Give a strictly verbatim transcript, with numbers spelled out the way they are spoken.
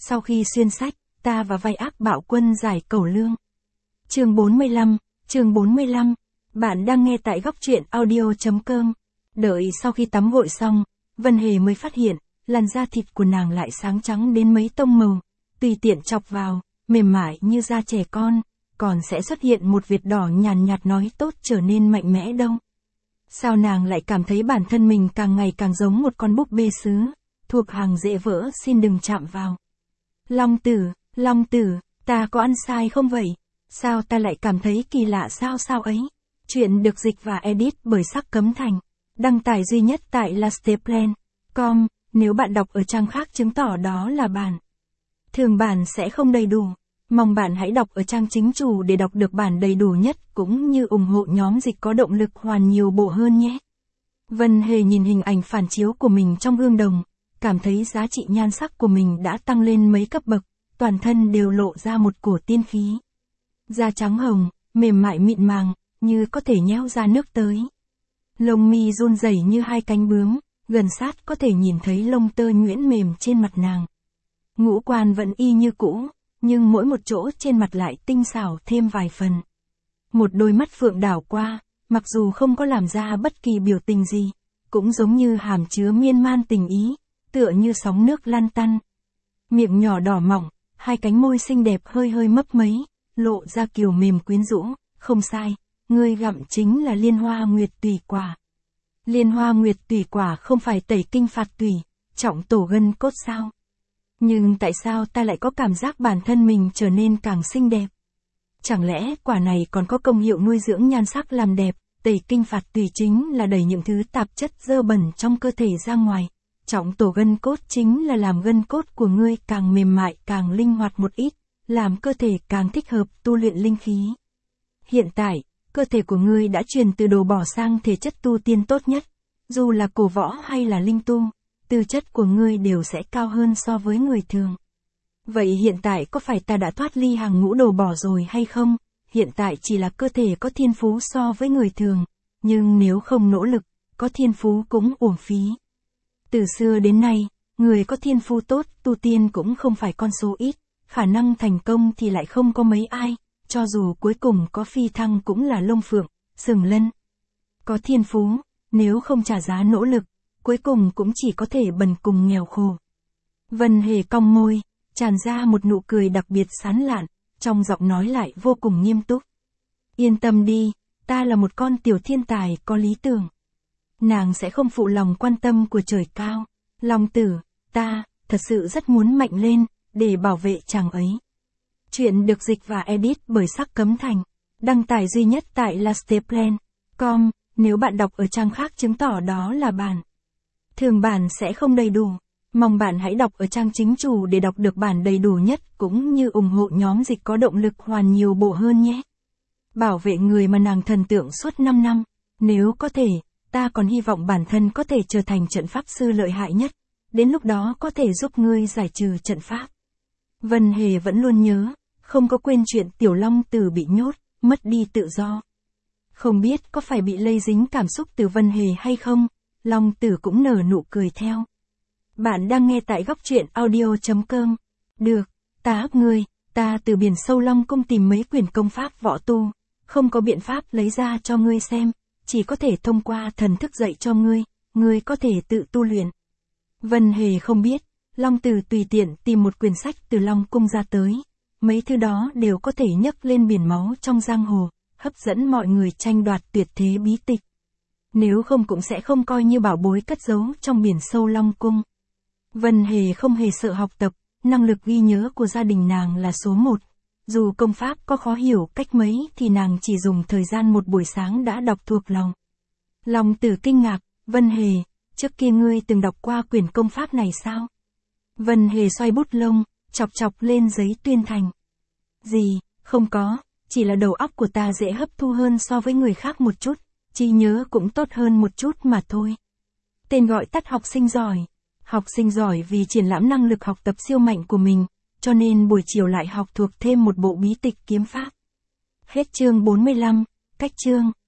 Sau khi xuyên sách, ta và vai ác bạo quân giải cẩu lương. Chương bốn mươi lăm, chương bốn mươi lăm. Bạn đang nghe tại góc truyện audio chấm com. Đợi sau khi tắm gội xong, Vân Hề mới phát hiện, làn da thịt của nàng lại sáng trắng đến mấy tông màu, tùy tiện chọc vào, mềm mại như da trẻ con, còn sẽ xuất hiện một vệt đỏ nhàn nhạt nói tốt trở nên mạnh mẽ đâu. Sao nàng lại cảm thấy bản thân mình càng ngày càng giống một con búp bê sứ, thuộc hàng dễ vỡ, xin đừng chạm vào. Long tử, Long tử, ta có ăn sai không vậy? Sao ta lại cảm thấy kỳ lạ sao sao ấy? Chuyện được dịch và edit bởi Sắc Cấm Thành. Đăng tải duy nhất tại lasteplan chấm com, nếu bạn đọc ở trang khác chứng tỏ đó là bản thường bản sẽ không đầy đủ. Mong bạn hãy đọc ở trang chính chủ để đọc được bản đầy đủ nhất cũng như ủng hộ nhóm dịch có động lực hoàn nhiều bộ hơn nhé. Vân Hề nhìn hình ảnh phản chiếu của mình trong gương đồng, cảm thấy giá trị nhan sắc của mình đã tăng lên mấy cấp bậc, toàn thân đều lộ ra một cổ tiên khí. Da trắng hồng, mềm mại mịn màng, như có thể nhéo ra nước tới. Lông mi run rẩy như hai cánh bướm, gần sát có thể nhìn thấy lông tơ nhuyễn mềm trên mặt nàng. Ngũ quan vẫn y như cũ, nhưng mỗi một chỗ trên mặt lại tinh xảo thêm vài phần. Một đôi mắt phượng đảo qua, mặc dù không có làm ra bất kỳ biểu tình gì, cũng giống như hàm chứa miên man tình ý, tựa như sóng nước lan tăn. Miệng nhỏ đỏ mỏng, hai cánh môi xinh đẹp hơi hơi mấp mấy, lộ ra kiều mềm quyến rũ, không sai, ngươi gặm chính là liên hoa nguyệt tùy quả. Liên hoa nguyệt tùy quả không phải tẩy kinh phạt tùy, trọng tổ gân cốt sao? Nhưng tại sao ta lại có cảm giác bản thân mình trở nên càng xinh đẹp? Chẳng lẽ quả này còn có công hiệu nuôi dưỡng nhan sắc làm đẹp? Tẩy kinh phạt tùy chính là đẩy những thứ tạp chất dơ bẩn trong cơ thể ra ngoài. Trọng tổ gân cốt chính là làm gân cốt của ngươi càng mềm mại càng linh hoạt một ít, làm cơ thể càng thích hợp tu luyện linh khí. Hiện tại, cơ thể của ngươi đã chuyển từ đồ bỏ sang thể chất tu tiên tốt nhất. Dù là cổ võ hay là linh tu, tư chất của ngươi đều sẽ cao hơn so với người thường. Vậy hiện tại có phải ta đã thoát ly hàng ngũ đồ bỏ rồi hay không? Hiện tại chỉ là cơ thể có thiên phú so với người thường, nhưng nếu không nỗ lực, có thiên phú cũng uổng phí. Từ xưa đến nay, người có thiên phú tốt tu tiên cũng không phải con số ít, khả năng thành công thì lại không có mấy ai, cho dù cuối cùng có phi thăng cũng là lông phượng, sừng lân. Có thiên phú, nếu không trả giá nỗ lực, cuối cùng cũng chỉ có thể bần cùng nghèo khổ. Vân Hề cong môi, tràn ra một nụ cười đặc biệt sán lạn, trong giọng nói lại vô cùng nghiêm túc. Yên tâm đi, ta là một con tiểu thiên tài có lý tưởng. Nàng sẽ không phụ lòng quan tâm của trời cao. Long tử, ta, thật sự rất muốn mạnh lên, để bảo vệ chàng ấy. Chuyện được dịch và edit bởi Sắc Cấm Thành. Đăng tải duy nhất tại lasteplan chấm com, nếu bạn đọc ở trang khác chứng tỏ đó là bản thường bản sẽ không đầy đủ. Mong bạn hãy đọc ở trang chính chủ để đọc được bản đầy đủ nhất cũng như ủng hộ nhóm dịch có động lực hoàn nhiều bộ hơn nhé. Bảo vệ người mà nàng thần tượng suốt năm năm, nếu có thể, ta còn hy vọng bản thân có thể trở thành trận pháp sư lợi hại nhất, đến lúc đó có thể giúp ngươi giải trừ trận pháp. Vân Hề vẫn luôn nhớ, không có quên chuyện Tiểu Long Tử bị nhốt, mất đi tự do. Không biết có phải bị lây dính cảm xúc từ Vân Hề hay không, Long Tử cũng nở nụ cười theo. Bạn đang nghe tại góc truyện audio chấm com. Được, ta áp ngươi, ta từ biển sâu Long Cung tìm mấy quyển công pháp võ tu, không có biện pháp lấy ra cho ngươi xem, chỉ có thể thông qua thần thức dạy cho ngươi, ngươi có thể tự tu luyện. Vân Hề không biết, Long Tử tùy tiện tìm một quyển sách từ Long Cung ra tới, mấy thứ đó đều có thể nhấc lên biển máu trong giang hồ, hấp dẫn mọi người tranh đoạt tuyệt thế bí tịch. Nếu không cũng sẽ không coi như bảo bối cất giấu trong biển sâu Long Cung. Vân Hề không hề sợ học tập, năng lực ghi nhớ của gia đình nàng là số một. Dù công pháp có khó hiểu cách mấy thì nàng chỉ dùng thời gian một buổi sáng đã đọc thuộc lòng. Long Tử kinh ngạc, Vân Hề, trước kia ngươi từng đọc qua quyển công pháp này sao? Vân Hề xoay bút lông, chọc chọc lên giấy tuyên thành. Gì, không có, chỉ là đầu óc của ta dễ hấp thu hơn so với người khác một chút, trí nhớ cũng tốt hơn một chút mà thôi. Tên gọi tắt học sinh giỏi. Học sinh giỏi vì triển lãm năng lực học tập siêu mạnh của mình, cho nên buổi chiều lại học thuộc thêm một bộ bí tịch kiếm pháp. Hết chương bốn mươi lăm, cách chương.